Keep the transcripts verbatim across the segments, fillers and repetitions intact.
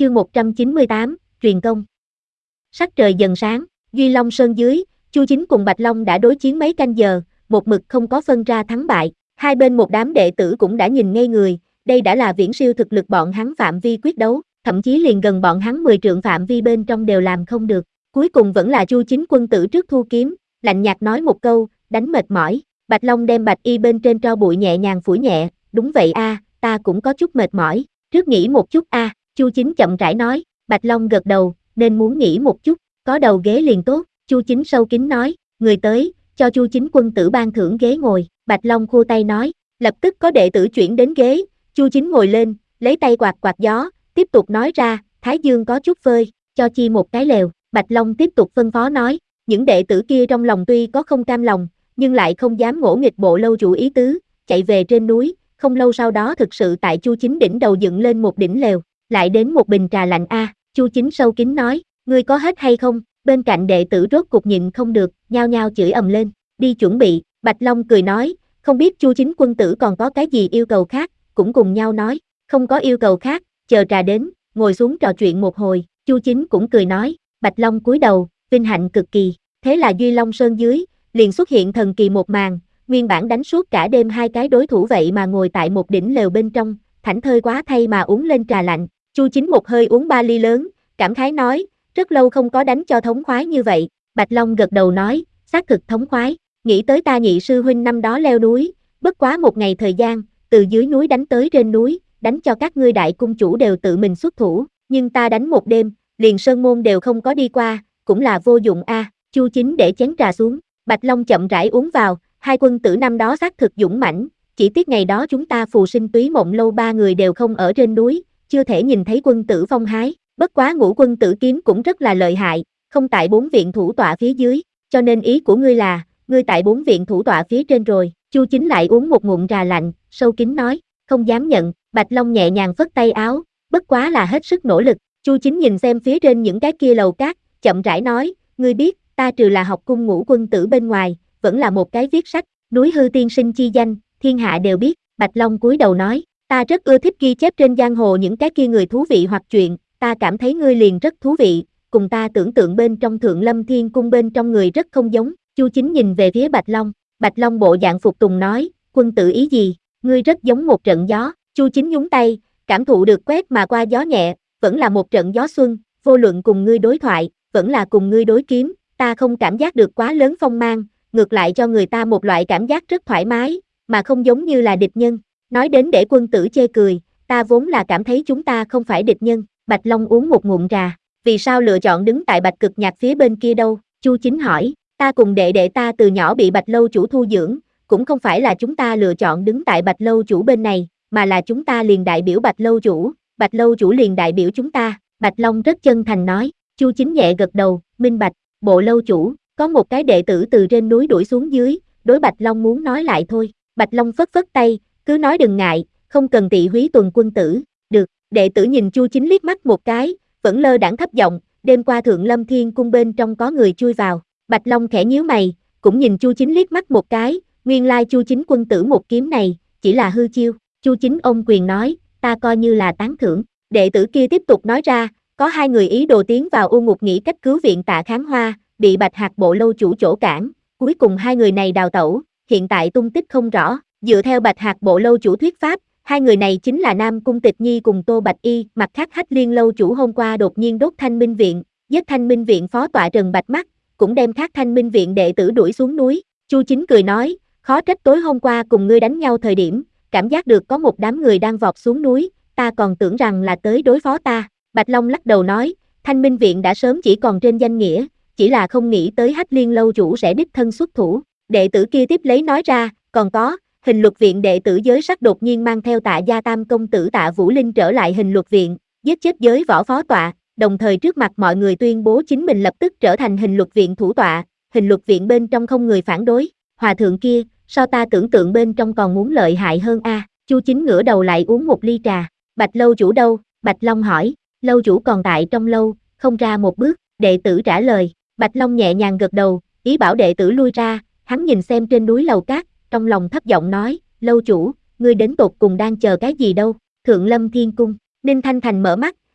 Chương một trăm chín mươi tám, truyền công. Sắc trời dần sáng, Duy Long Sơn dưới, Chu Chính cùng Bạch Long đã đối chiến mấy canh giờ, một mực không có phân ra thắng bại. Hai bên một đám đệ tử cũng đã nhìn ngây người, đây đã là viễn siêu thực lực bọn hắn phạm vi quyết đấu, thậm chí liền gần bọn hắn mười trượng phạm vi bên trong đều làm không được. Cuối cùng vẫn là Chu Chính quân tử trước thu kiếm, lạnh nhạt nói một câu, đánh mệt mỏi. Bạch Long đem bạch y bên trên tro bụi nhẹ nhàng phủi nhẹ, đúng vậy a, ta cũng có chút mệt mỏi, trước nghỉ một chút a, Chu Chính chậm rãi nói. Bạch Long gật đầu, nên muốn nghỉ một chút, có đầu ghế liền tốt. Chu Chính sâu kín nói, người tới, cho Chu Chính quân tử ban thưởng ghế ngồi. Bạch Long khua tay nói, lập tức có đệ tử chuyển đến ghế. Chu Chính ngồi lên, lấy tay quạt quạt gió, tiếp tục nói ra, thái dương có chút phơi, cho chi một cái lều. Bạch Long tiếp tục phân phó nói, những đệ tử kia trong lòng tuy có không cam lòng, nhưng lại không dám ngỗ nghịch Bộ lâu chủ ý tứ, chạy về trên núi. Không lâu sau đó thực sự tại Chu Chính đỉnh đầu dựng lên một đỉnh lều, lại đến một bình trà lạnh a. Chu Chính sâu kín nói, ngươi có hết hay không? Bên cạnh đệ tử rốt cục nhịn không được, nhao nhao chửi ầm lên, đi chuẩn bị. Bạch Long cười nói, không biết Chu Chính quân tử còn có cái gì yêu cầu khác, cũng cùng nhau nói, không có yêu cầu khác, chờ trà đến, ngồi xuống trò chuyện một hồi. Chu Chính cũng cười nói, Bạch Long cúi đầu, vinh hạnh cực kỳ. Thế là Duy Long Sơn dưới, liền xuất hiện thần kỳ một màn, nguyên bản đánh suốt cả đêm hai cái đối thủ vậy mà ngồi tại một đỉnh lều bên trong, thảnh thơi quá thay mà uống lên trà lạnh. Chu Chính một hơi uống ba ly lớn, cảm khái nói, rất lâu không có đánh cho thống khoái như vậy. Bạch Long gật đầu nói, xác thực thống khoái, nghĩ tới ta nhị sư huynh năm đó leo núi, bất quá một ngày thời gian, từ dưới núi đánh tới trên núi, đánh cho các ngươi đại cung chủ đều tự mình xuất thủ, nhưng ta đánh một đêm, liền sơn môn đều không có đi qua, cũng là vô dụng a. À. Chu Chính để chén trà xuống, Bạch Long chậm rãi uống vào, hai quân tử năm đó xác thực dũng mãnh, chỉ tiếc ngày đó chúng ta phù sinh túy mộng lâu ba người đều không ở trên núi, chưa thể nhìn thấy quân tử phong hái, bất quá ngũ quân tử kiếm cũng rất là lợi hại, không tại bốn viện thủ tọa phía dưới, cho nên ý của ngươi là, ngươi tại bốn viện thủ tọa phía trên rồi. Chu Chính lại uống một ngụm trà lạnh, sâu kín nói, không dám nhận. Bạch Long nhẹ nhàng phất tay áo, bất quá là hết sức nỗ lực. Chu Chính nhìn xem phía trên những cái kia lầu cát, chậm rãi nói, ngươi biết, ta trừ là học cung ngũ quân tử bên ngoài, vẫn là một cái viết sách, núi hư tiên sinh chi danh, thiên hạ đều biết. Bạch Long cúi đầu nói, ta rất ưa thích ghi chép trên giang hồ những cái kia người thú vị hoặc chuyện, ta cảm thấy ngươi liền rất thú vị, cùng ta tưởng tượng bên trong Thượng Lâm Thiên Cung bên trong người rất không giống. Chu Chính nhìn về phía Bạch Long, Bạch Long bộ dạng phục tùng nói, quân tử ý gì, ngươi rất giống một trận gió. Chu Chính nhúng tay, cảm thụ được quét mà qua gió nhẹ, vẫn là một trận gió xuân, vô luận cùng ngươi đối thoại, vẫn là cùng ngươi đối kiếm, ta không cảm giác được quá lớn phong mang, ngược lại cho người ta một loại cảm giác rất thoải mái, mà không giống như là địch nhân. Nói đến để quân tử chê cười, ta vốn là cảm thấy chúng ta không phải địch nhân. Bạch Long uống một ngụm trà, vì sao lựa chọn đứng tại Bạch Cực Nhạc phía bên kia đâu? Chu Chính hỏi, ta cùng đệ đệ ta từ nhỏ bị Bạch lâu chủ thu dưỡng, cũng không phải là chúng ta lựa chọn đứng tại Bạch lâu chủ bên này, mà là chúng ta liền đại biểu Bạch lâu chủ, Bạch lâu chủ liền đại biểu chúng ta. Bạch Long rất chân thành nói. Chu Chính nhẹ gật đầu, minh bạch. Bộ lâu chủ, có một cái đệ tử từ trên núi đuổi xuống dưới, đối Bạch Long muốn nói lại thôi. Bạch Long phất phất tay, cứ nói đừng ngại, không cần tị húy tuần quân tử. Được. Đệ tử nhìn Chu Chính liếc mắt một cái, vẫn lơ đãng thấp giọng, đêm qua Thượng Lâm Thiên Cung bên trong có người chui vào. Bạch Long khẽ nhíu mày, cũng nhìn Chu Chính liếc mắt một cái, nguyên lai Chu Chính quân tử một kiếm này, chỉ là hư chiêu. Chu Chính ôm quyền nói, ta coi như là tán thưởng. Đệ tử kia tiếp tục nói ra, có hai người ý đồ tiến vào U Ngục nghĩ cách cứu viện Tạ Kháng Hoa, bị Bạch Hạc bộ lâu chủ chỗ cản, cuối cùng hai người này đào tẩu, hiện tại tung tích không rõ. Dựa theo Bạch Hạc bộ lâu chủ thuyết pháp, hai người này chính là Nam Cung Tịch Nhi cùng Tô Bạch Y. Mặt khác Hách Liên lâu chủ hôm qua đột nhiên đốt Thanh Minh viện, giết Thanh Minh viện phó tọa Trần Bạch Mắt, cũng đem khác Thanh Minh viện đệ tử đuổi xuống núi. Chu Chính cười nói, khó trách tối hôm qua cùng ngươi đánh nhau thời điểm, cảm giác được có một đám người đang vọt xuống núi, ta còn tưởng rằng là tới đối phó ta. Bạch Long lắc đầu nói, Thanh Minh viện đã sớm chỉ còn trên danh nghĩa, chỉ là không nghĩ tới Hách Liên lâu chủ sẽ đích thân xuất thủ. Đệ tử kia tiếp lấy nói ra, còn có, Hình Luật viện đệ tử Giới Sắc đột nhiên mang theo Tạ gia tam công tử Tạ Vũ Linh trở lại Hình Luật viện, giết chết Giới võ phó tọa, đồng thời trước mặt mọi người tuyên bố chính mình lập tức trở thành Hình Luật viện thủ tọa. Hình Luật viện bên trong không người phản đối, hòa thượng kia, so ta tưởng tượng bên trong còn muốn lợi hại hơn a. À. Chu Chính ngửa đầu lại uống một ly trà. Bạch lâu chủ đâu? Bạch Long hỏi. Lâu chủ còn tại trong lâu, không ra một bước. Đệ tử trả lời. Bạch Long nhẹ nhàng gật đầu, ý bảo đệ tử lui ra. Hắn nhìn xem trên núi lầu cát, trong lòng thấp giọng nói, lâu chủ, ngươi đến tột cùng đang chờ cái gì đâu? Thượng Lâm Thiên Cung. Ninh Thanh Thành mở mắt,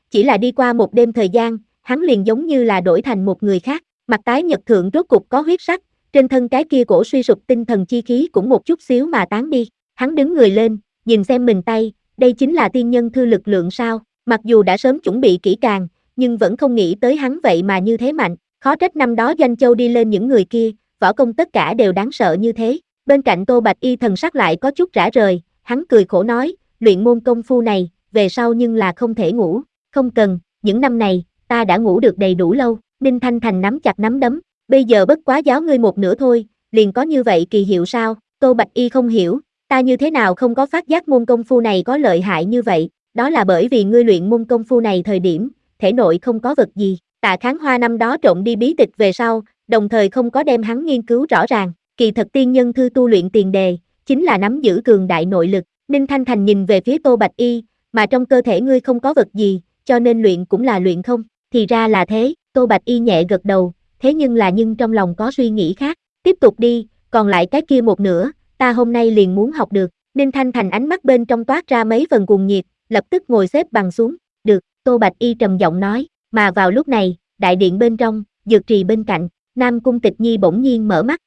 chỉ là đi qua một đêm thời gian, hắn liền giống như là đổi thành một người khác, mặt tái nhật thượng rốt cục có huyết sắc, trên thân cái kia cổ suy sụp tinh thần chi khí cũng một chút xíu mà tán đi, hắn đứng người lên, nhìn xem mình tay, đây chính là tiên nhân thư lực lượng sao, mặc dù đã sớm chuẩn bị kỹ càng, nhưng vẫn không nghĩ tới hắn vậy mà như thế mạnh, khó trách năm đó Doanh Châu đi lên những người kia, võ công tất cả đều đáng sợ như thế, bên cạnh Tô Bạch Y thần sắc lại có chút rã rời, hắn cười khổ nói, luyện môn công phu này, về sau nhưng là không thể ngủ, không cần, những năm này, ta đã ngủ được đầy đủ lâu, Ninh Thanh Thành nắm chặt nắm đấm, bây giờ bất quá giáo ngươi một nửa thôi, liền có như vậy kỳ hiệu sao, Tô Bạch Y không hiểu, ta như thế nào không có phát giác môn công phu này có lợi hại như vậy, đó là bởi vì ngươi luyện môn công phu này thời điểm, thể nội không có vật gì, Tạ Kháng Hoa năm đó trộn đi bí tịch về sau, đồng thời không có đem hắn nghiên cứu rõ ràng, kỳ thật tiên nhân thư tu luyện tiền đề, chính là nắm giữ cường đại nội lực, Ninh Thanh Thành nhìn về phía Tô Bạch Y, mà trong cơ thể ngươi không có vật gì, cho nên luyện cũng là luyện không, thì ra là thế, Tô Bạch Y nhẹ gật đầu, thế nhưng là nhưng trong lòng có suy nghĩ khác, tiếp tục đi, còn lại cái kia một nửa, ta hôm nay liền muốn học được, Ninh Thanh Thành ánh mắt bên trong toát ra mấy phần cuồng nhiệt, lập tức ngồi xếp bằng xuống, được, Tô Bạch Y trầm giọng nói, mà vào lúc này, đại điện bên trong, dược trì bên cạnh, Nam Cung Tịch Nhi bỗng nhiên mở mắt,